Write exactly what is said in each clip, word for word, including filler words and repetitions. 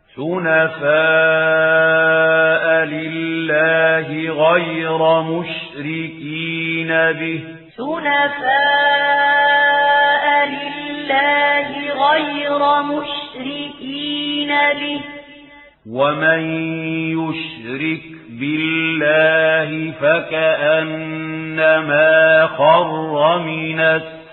حنفاء لله غير مشركين به حنفاء لله غير مشركين به ومن يشرك بالله فكأنما خر من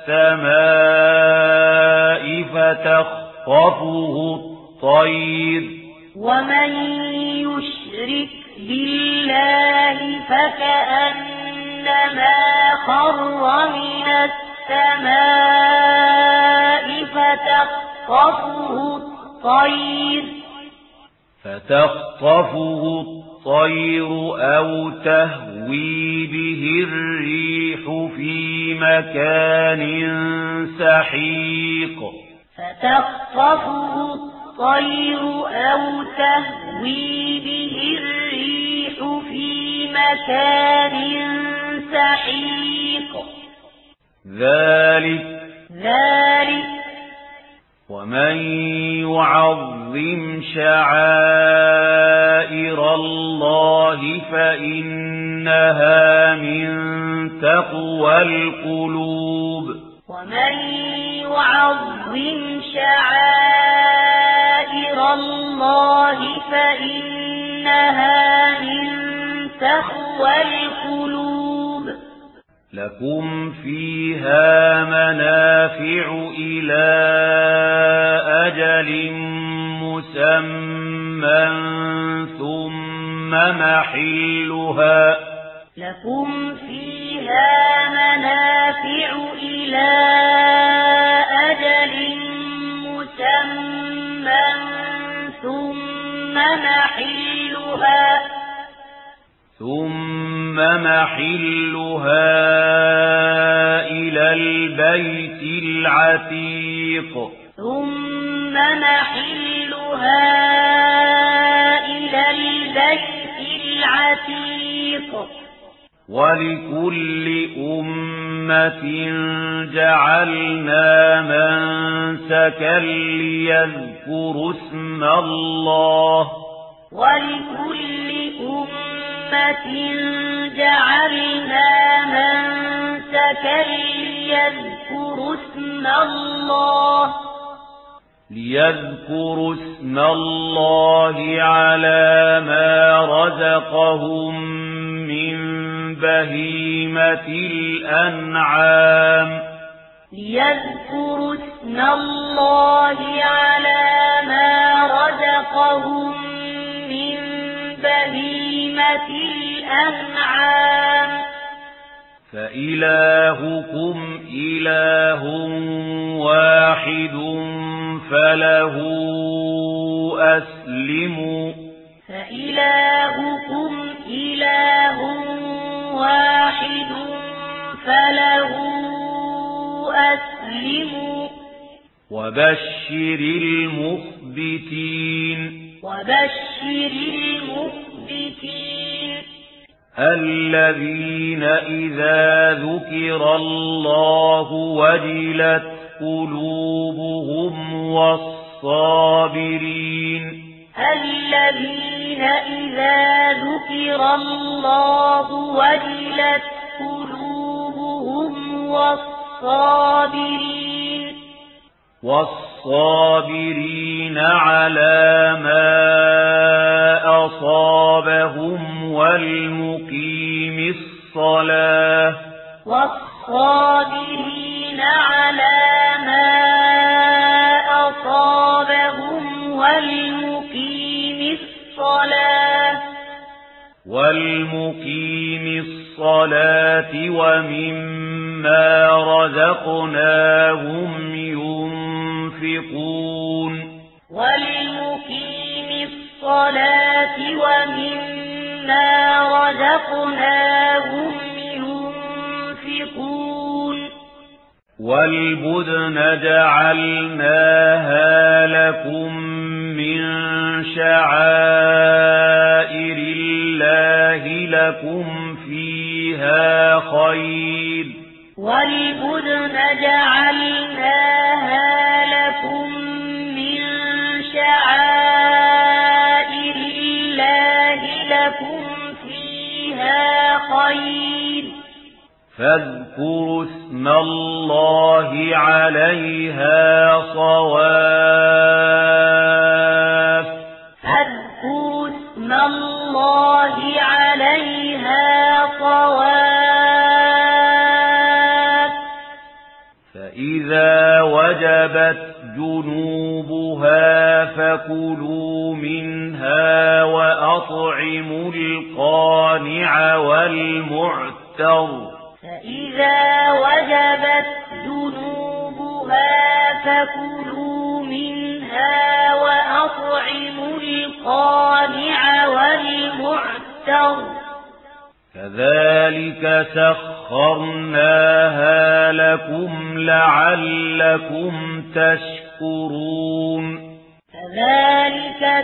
السماء فتخطفه الطير ومن يشرك بالله فكأنما خر من السماء فتخطفه الطير فتخطفه الطير أو تهوي به الريح في مكان سحيق فتخطفه الطير أو تهوي به الريح في مكان سحيق ذلك ذلك ومن يعظم شعائر الله فإنها من تقوى القلوب ومن يعظم شعائر الله فإنها من تقوى القلوب لكم فيها منافع إلى أجل مسمى ثم محلها لكم فيها منافع إلى أجل مسمى ثم محلها ثم محلها إلى البيت العتيق ثم محلها إلى البيت العتيق ولكل أمة جعلنا منسكا ليذكروا اسم الله ولكل أمة جعلنا منسكا ليذكروا اسم الله ليذكروا اسم الله على ما رزقهم من بهيمة الأنعام ليذكروا اسم الله على ما رزقهم من بهيمة الأنعام فإلهكم إله واحد فله أسلموا فإلهكم إله واحد فله أسلموا وبشر المخبتين وبشر المخبتين الذين إذا ذكر الله وجلت قلوبهم والصابرين الذين إذا ذكر الله وجلت قلوبهم والصابرين والصابرين على ما أصابهم والمقيم الصلاة والصابرين على ما أصابهم والمقيم الصلاة والمقيم الصلاة ومما رزقناهم ينفقون والمقيم الصلاة ومما رزقناهم ينفقون والبدن جعلناها لكم من شعائر الله لكم فيها خير والبدن جعلناها لكم من شعائر فاذكروا اسم الله عليها صواف فاذكروا اسم الله عليها صواف فإذا وجبت جنوبها فكلوا منها وأطعموا القانع والمعتر فإذا وجبت جنوبها فكلوا منها وأطعموا القانع والمعتر كذلك سخرناها لكم لعلكم تشكرون كذلك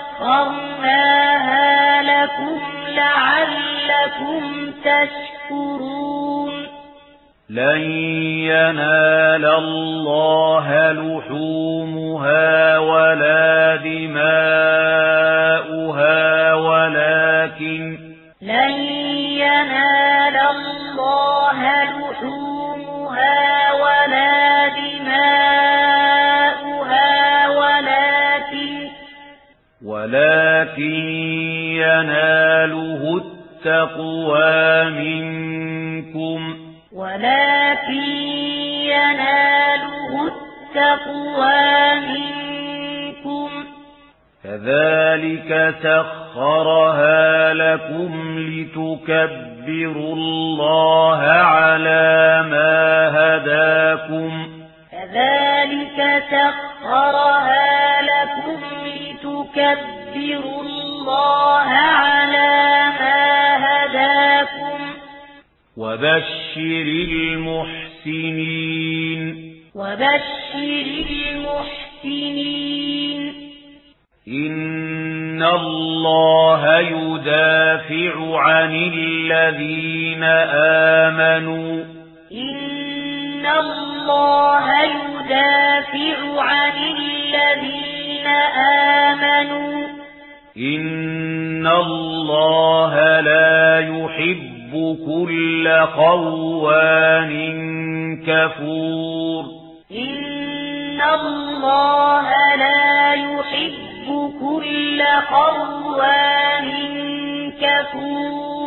سخرناها لكم لعلكم تشكرون لن ينال الله لحومها ولا دماؤها ولكن لن ينال الله لحومها ولا دماؤها ولكن ولكن يناله التقوى منكم ولكن يناله التقوى منكم كذلك سخرها لكم لتكبروا الله على ما هداكم كذلك سخرها لكم لتكبروا الله على ما هداكم وبشر المحسنين وبشر المحسنين إن الله يدافع عن الذين آمنوا إن الله يدافع عن الذين آمنوا إن الله لا يحب كل خوان كفور إن الله لا يحب كل خوان كفور